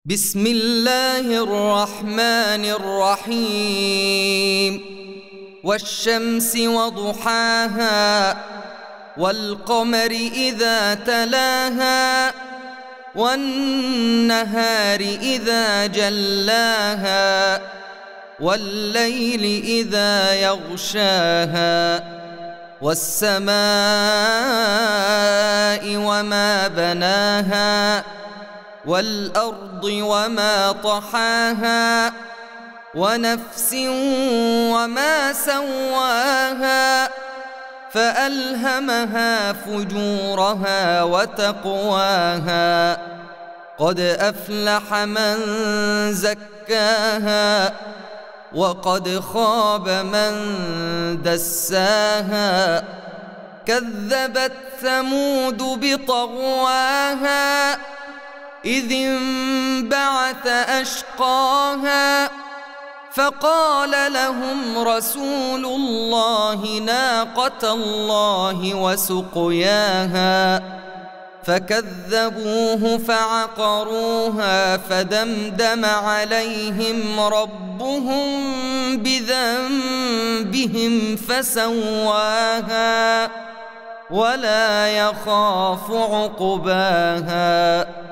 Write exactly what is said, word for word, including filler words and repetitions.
بسم الله الرحمن الرحيم والشمس وضحاها والقمر إذا تلاها والنهار إذا جلاها والليل إذا يغشاها والسماء وما بناها والأرض وما طحاها ونفس وما سواها فألهمها فجورها وتقواها قد أفلح من زكاها وقد خاب من دساها كذبت ثمود بطغواها إذ انبعث أشقاها فقال لهم رسول الله ناقة الله وسقياها فكذبوه فعقروها فدمدم عليهم ربهم بذنبهم فسواها ولا يخاف عقباها